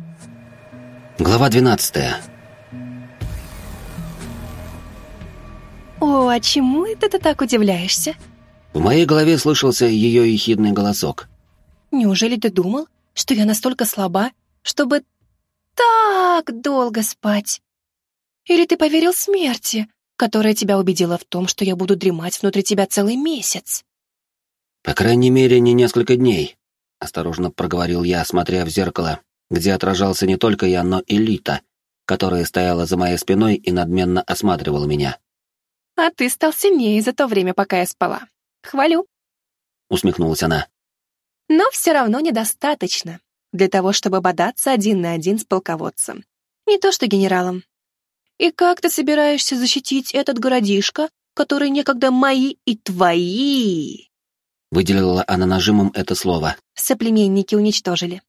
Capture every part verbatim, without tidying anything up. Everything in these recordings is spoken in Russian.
Глава двенадцатая. О, а чему это ты так удивляешься? В моей голове слышался ее ехидный голосок. Неужели ты думал, что я настолько слаба, чтобы так долго спать? Или ты поверил смерти, которая тебя убедила в том, что я буду дремать внутри тебя целый месяц? По крайней мере, не несколько дней, осторожно проговорил я, смотря в зеркало, где отражался не только я, но и Лита, которая стояла за моей спиной и надменно осматривала меня. А ты стал сильнее за то время, пока я спала. Хвалю. Усмехнулась она. Но все равно недостаточно для того, чтобы бодаться один на один с полководцем. Не то что генералом. И как ты собираешься защитить этот городишко, который некогда мои и твои? Выделила она нажимом это слово. Соплеменники уничтожили.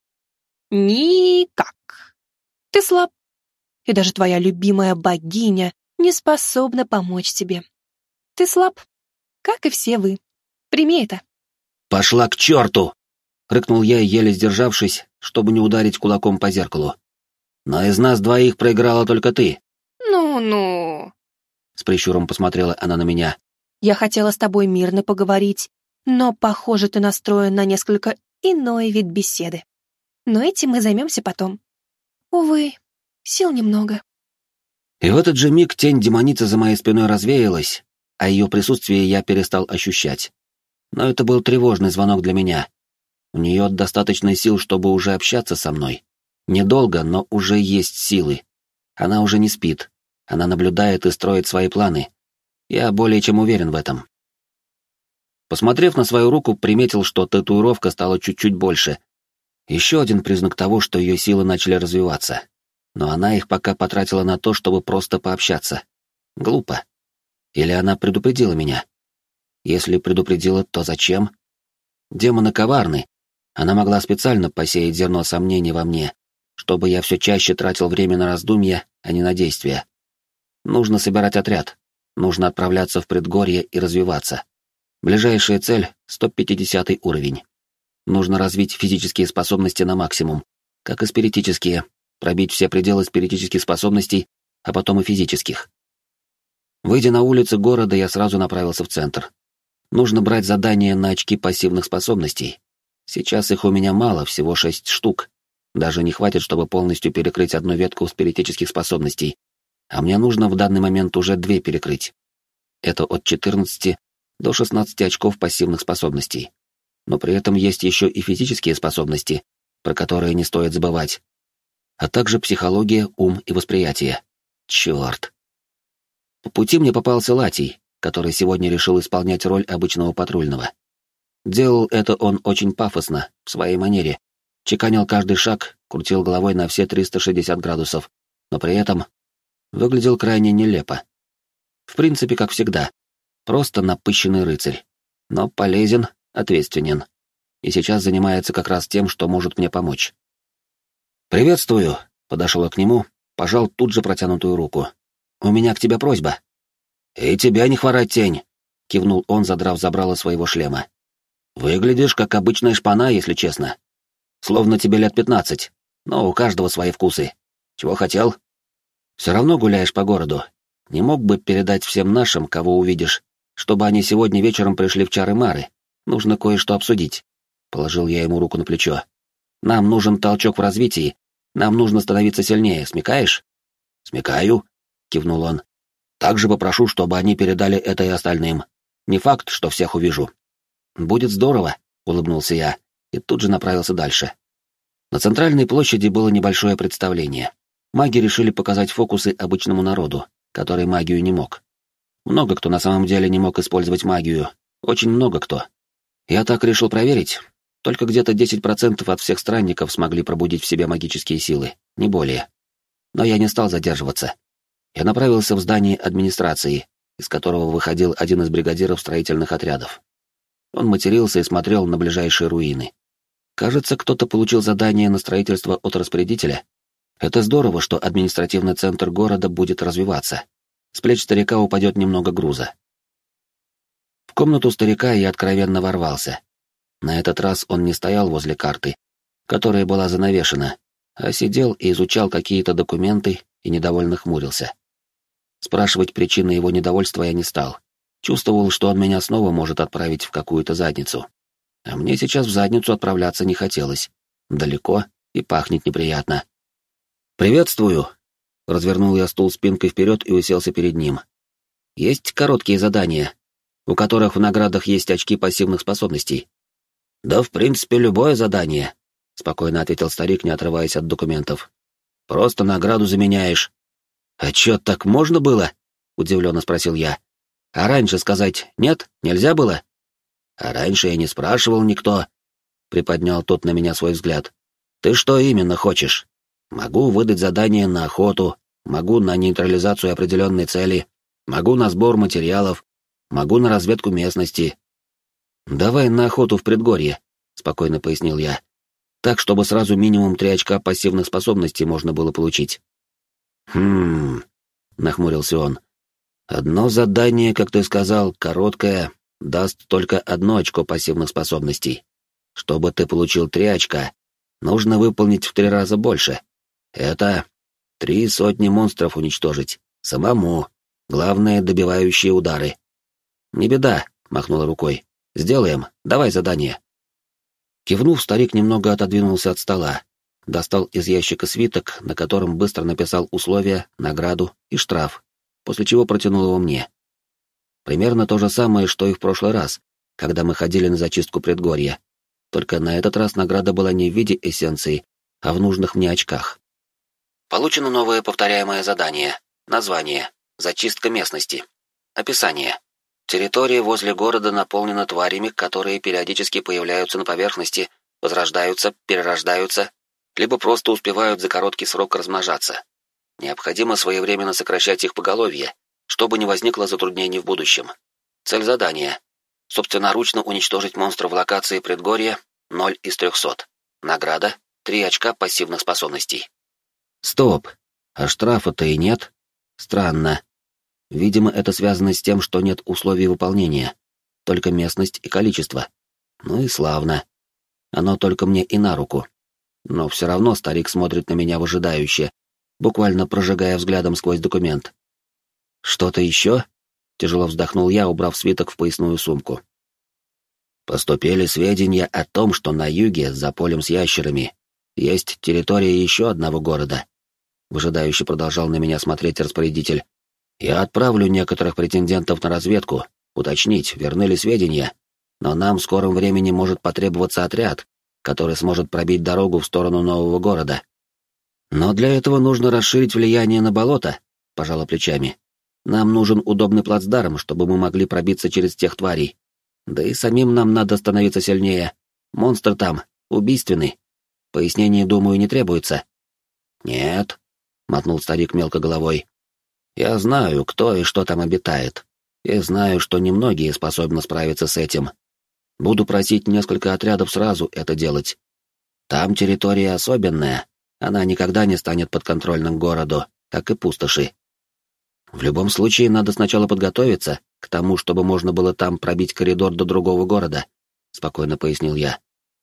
Никак. Ты слаб. И даже твоя любимая богиня не способна помочь тебе. Ты слаб, как и все вы. Прими это. «Пошла к черту!» — рыкнул я, еле сдержавшись, чтобы не ударить кулаком по зеркалу. «Но из нас двоих проиграла только ты». «Ну-ну...» С прищуром посмотрела она на меня. «Я хотела с тобой мирно поговорить, но, похоже, ты настроен на несколько иной вид беседы. Но этим мы займемся потом. Увы, сил немного». И в этот же миг тень демоницы за моей спиной развеялась, а ее присутствие я перестал ощущать. Но это был тревожный звонок для меня. У нее достаточно сил, чтобы уже общаться со мной. Недолго, но уже есть силы. Она уже не спит. Она наблюдает и строит свои планы. Я более чем уверен в этом. Посмотрев на свою руку, приметил, что татуировка стала чуть-чуть больше. Еще один признак того, что ее силы начали развиваться. Но она их пока потратила на то, чтобы просто пообщаться. Глупо. Или она предупредила меня? Если предупредила, то зачем? Демоны коварны. Она могла специально посеять зерно сомнений во мне, чтобы я все чаще тратил время на раздумья, а не на действия. Нужно собирать отряд. Нужно отправляться в предгорье и развиваться. Ближайшая цель — сто пятидесятый уровень. Нужно развить физические способности на максимум, как и спиритические, пробить все пределы спиритических способностей, а потом и физических. Выйдя на улицы города, я сразу направился в центр. Нужно брать задания на очки пассивных способностей. Сейчас их у меня мало, всего шесть штук. Даже не хватит, чтобы полностью перекрыть одну ветку спиритических способностей. А мне нужно в данный момент уже две перекрыть. Это от четырнадцати до шестнадцати очков пассивных способностей. Но при этом есть еще и физические способности, про которые не стоит забывать. А также психология, ум и восприятие. Черт. По пути мне попался Латий, который сегодня решил исполнять роль обычного патрульного. Делал это он очень пафосно, в своей манере. Чеканил каждый шаг, крутил головой на все триста шестьдесят градусов, но при этом выглядел крайне нелепо. В принципе, как всегда. Просто напыщенный рыцарь. Но полезен, ответственен. И сейчас занимается как раз тем, что может мне помочь. «Приветствую», — подошел к нему, пожал тут же протянутую руку. «У меня к тебе просьба». «И тебя не хворать, тень», — кивнул он, задрав забрало своего шлема. «Выглядишь, как обычная шпана, если честно. Словно тебе лет пятнадцать, но у каждого свои вкусы. Чего хотел? Все равно гуляешь по городу. Не мог бы передать всем нашим, кого увидишь, чтобы они сегодня вечером пришли в Чары-Мары? Нужно кое-что обсудить». Положил я ему руку на плечо. «Нам нужен толчок в развитии. Нам нужно становиться сильнее, смекаешь?» «Смекаю», — кивнул он. «Также попрошу, чтобы они передали это и остальным. Не факт, что всех увижу». «Будет здорово», — улыбнулся я, и тут же направился дальше. На центральной площади было небольшое представление. Маги решили показать фокусы обычному народу, который магию не мог. Много кто на самом деле не мог использовать магию. Очень много кто. Я так решил проверить. Только где-то десять процентов от всех странников смогли пробудить в себе магические силы, не более. Но я не стал задерживаться. Я направился в здание администрации, из которого выходил один из бригадиров строительных отрядов. Он матерился и смотрел на ближайшие руины. Кажется, кто-то получил задание на строительство от распорядителя. Это здорово, что административный центр города будет развиваться. С плеч старика упадет немного груза. В комнату старика я откровенно ворвался. На этот раз он не стоял возле карты, которая была занавешена, а сидел и изучал какие-то документы и недовольно хмурился. Спрашивать причины его недовольства я не стал. Чувствовал, что он меня снова может отправить в какую-то задницу. А мне сейчас в задницу отправляться не хотелось. Далеко и пахнет неприятно. «Приветствую!» Развернул я стул спинкой вперед и уселся перед ним. «Есть короткие задания, у которых в наградах есть очки пассивных способностей?» «Да, в принципе, любое задание», — спокойно ответил старик, не отрываясь от документов. «Просто награду заменяешь». «А чё, так можно было?» — удивленно спросил я. «А раньше сказать нет, нельзя было?» «А раньше я не спрашивал никто», — приподнял тот на меня свой взгляд. «Ты что именно хочешь? Могу выдать задание на охоту, могу на нейтрализацию определенной цели, могу на сбор материалов, могу на разведку местности». «Давай на охоту в предгорье», — спокойно пояснил я. «Так, чтобы сразу минимум три очка пассивных способностей можно было получить». «Хм...» — нахмурился он. «Одно задание, как ты сказал, короткое, даст только одно очко пассивных способностей. Чтобы ты получил три очка, нужно выполнить в три раза больше. Это три сотни монстров уничтожить. Самому. Главное, добивающие удары». «Не беда», — махнула рукой. «Сделаем. Давай задание». Кивнув, старик немного отодвинулся от стола, достал из ящика свиток, на котором быстро написал условия, награду и штраф, после чего протянул его мне. Примерно то же самое, что и в прошлый раз, когда мы ходили на зачистку предгорья. Только на этот раз награда была не в виде эссенции, а в нужных мне очках. Получено новое повторяемое задание. Название. Зачистка местности. Описание. Территория возле города наполнена тварями, которые периодически появляются на поверхности, возрождаются, перерождаются, либо просто успевают за короткий срок размножаться. Необходимо своевременно сокращать их поголовье, чтобы не возникло затруднений в будущем. Цель задания. Собственноручно уничтожить монстра в локации предгорья ноль из трехсот. Награда — три очка пассивных способностей. Стоп, а штрафа-то и нет? Странно. Видимо, это связано с тем, что нет условий выполнения, только местность и количество. Ну и славно. Оно только мне и на руку. Но все равно старик смотрит на меня выжидающе, буквально прожигая взглядом сквозь документ. «Что-то еще?» — тяжело вздохнул я, убрав свиток в поясную сумку. «Поступили сведения о том, что на юге, за полем с ящерами, есть территория еще одного города», — выжидающе продолжал на меня смотреть распорядитель. «Я отправлю некоторых претендентов на разведку, уточнить, верны ли сведения, но нам в скором времени может потребоваться отряд, который сможет пробить дорогу в сторону нового города. Но для этого нужно расширить влияние на болото», — пожала плечами. «Нам нужен удобный плацдарм, чтобы мы могли пробиться через тех тварей. Да и самим нам надо становиться сильнее. Монстр там убийственный. Пояснений, думаю, не требуется». «Нет», — мотнул старик мелко головой. «Я знаю, кто и что там обитает, и знаю, что немногие способны справиться с этим. Буду просить несколько отрядов сразу это делать. Там территория особенная, она никогда не станет подконтрольным городу, как и пустоши. В любом случае, надо сначала подготовиться к тому, чтобы можно было там пробить коридор до другого города», — спокойно пояснил я.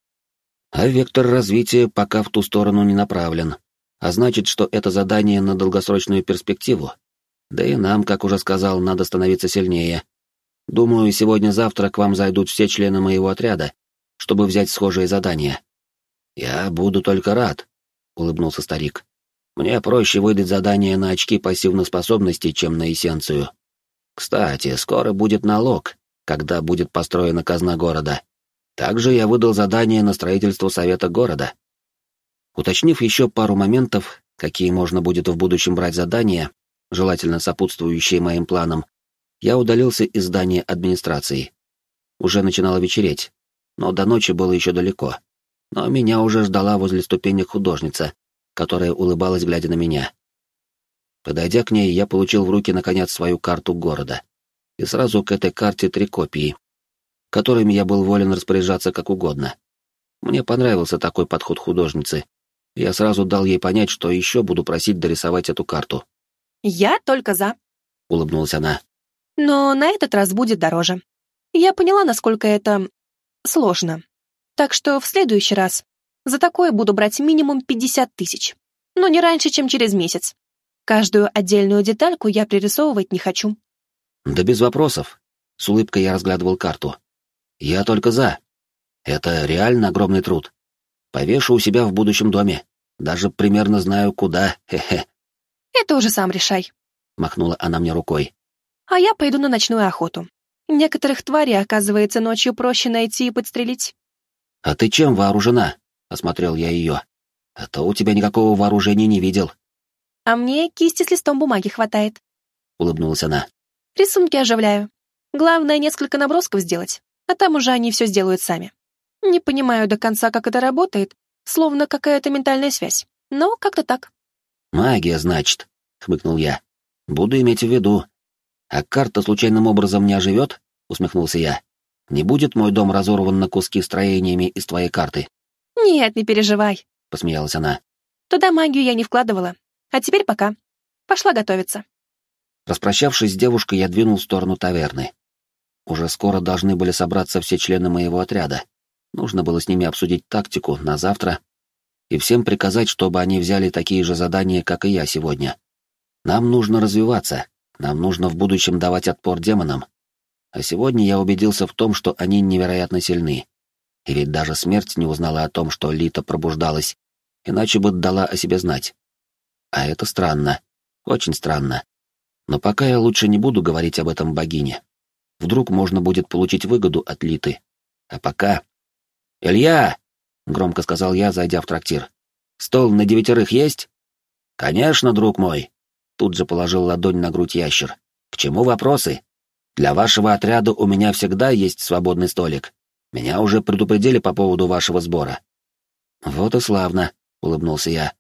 «А вектор развития пока в ту сторону не направлен, а значит, что это задание на долгосрочную перспективу. Да и нам, как уже сказал, надо становиться сильнее. Думаю, сегодня-завтра к вам зайдут все члены моего отряда, чтобы взять схожие задания». «Я буду только рад», — улыбнулся старик. «Мне проще выдать задание на очки пассивных способностей, чем на эссенцию. Кстати, скоро будет налог, когда будет построена казна города. Также я выдал задание на строительство совета города». Уточнив еще пару моментов, какие можно будет в будущем брать задания, желательно сопутствующие моим планам, я удалился из здания администрации. Уже начинало вечереть, но до ночи было еще далеко. Но меня уже ждала возле ступенек художница, которая улыбалась, глядя на меня. Подойдя к ней, я получил в руки, наконец, свою карту города. И сразу к этой карте три копии, которыми я был волен распоряжаться как угодно. Мне понравился такой подход художницы. Я сразу дал ей понять, что еще буду просить дорисовать эту карту. «Я только за», — улыбнулась она. «Но на этот раз будет дороже. Я поняла, насколько это сложно. Так что в следующий раз За такое буду брать минимум пятьдесят тысяч. Но не раньше, чем через месяц. Каждую отдельную детальку я пририсовывать не хочу. Да без вопросов. С улыбкой я разглядывал карту. Я только за. Это реально огромный труд. Повешу у себя в будущем доме. Даже примерно знаю, куда. Хе-хе. Это уже сам решай. Махнула она мне рукой. А я пойду на ночную охоту. Некоторых тварей, оказывается, ночью проще найти и подстрелить. А ты чем вооружена? Осмотрел я ее. А то у тебя никакого вооружения не видел. А мне кисти с листом бумаги хватает. Улыбнулась она. Рисунки оживляю. Главное, несколько набросков сделать, а там уже они все сделают сами. Не понимаю до конца, как это работает, словно какая-то ментальная связь, но как-то так. Магия, значит, хмыкнул я. Буду иметь в виду. А карта случайным образом не оживет? Усмехнулся я. Не будет мой дом разорван на куски строениями из твоей карты? Нет, не переживай, Посмеялась она. Туда магию я не вкладывала. А теперь пока. Пошла готовиться. Распрощавшись с девушкой, я двинул в сторону таверны. Уже скоро должны были собраться все члены моего отряда. Нужно было с ними обсудить тактику на завтра и всем приказать, чтобы они взяли такие же задания, как и я сегодня. Нам нужно развиваться, нам нужно в будущем давать отпор демонам. А сегодня я убедился в том, что они невероятно сильны. И ведь даже смерть не узнала о том, что Лита пробуждалась, иначе бы дала о себе знать. А это странно, очень странно. Но пока я лучше не буду говорить об этом богине. Вдруг можно будет получить выгоду от Литы. А пока... «Илья!» — громко сказал я, зайдя в трактир. «Стол на девятерых есть?» «Конечно, друг мой!» Тут же положил ладонь на грудь ящер. «К чему вопросы? Для вашего отряда у меня всегда есть свободный столик. Меня уже предупредили по поводу вашего сбора». «Вот и славно», — улыбнулся я.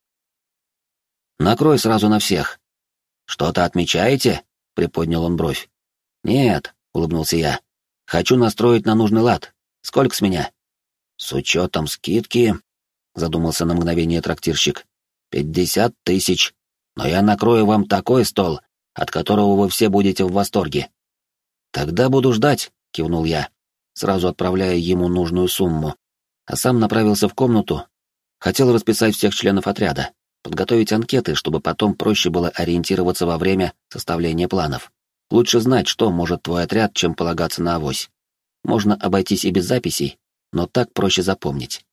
«Накрой сразу на всех». «Что-то отмечаете?» — приподнял он бровь. «Нет», — улыбнулся я. «Хочу настроить на нужный лад. Сколько с меня?» «С учетом скидки», — задумался на мгновение трактирщик. «Пятьдесят тысяч. Но я накрою вам такой стол, от которого вы все будете в восторге». «Тогда буду ждать», — кивнул я, сразу отправляя ему нужную сумму, а сам направился в комнату. Хотел расписать всех членов отряда, подготовить анкеты, чтобы потом проще было ориентироваться во время составления планов. Лучше знать, что может твой отряд, чем полагаться на авось. Можно обойтись и без записей, но так проще запомнить.